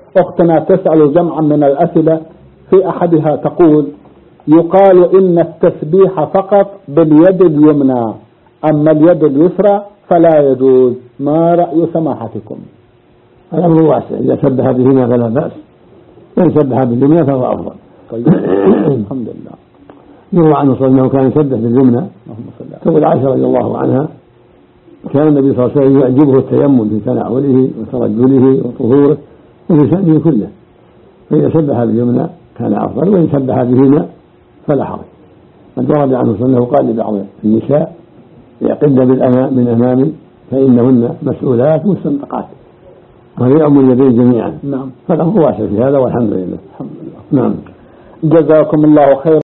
أختنا تسأل جمعا من الأسئلة، في أحدها تقول: يقال إن التسبيح فقط باليد اليمنى، أما اليد اليسرى فلا يجوز، ما رأي سماحتكم؟ الأمر واسع، إذا سبح بهما فلا بأس، وإن سبح باليمنى فهو أفضل. طيب. الحمد لله. يروى عنه صلى الله عليه وسلم كان يسبح باليمنى. تقول عائشة رضي الله عنها: كان النبي صلى الله عليه وسلم يعجبه التيمم في تنعله وترجله وطهوره وفي شأنه كله، فإذا سبح باليمنى كان أفضل، وإن سبح بهما فلا حرج. قد ورد عنه صلى الله عليه وسلم قال لبعض النساء: يقدن من أمامي فإنهن مسؤولات مستنطقات، وهي أم اليدين جميعا. نعم. فالأمر واسع في هذا، والحمد لله. الحمد لله. نعم. جزاكم الله خيرا.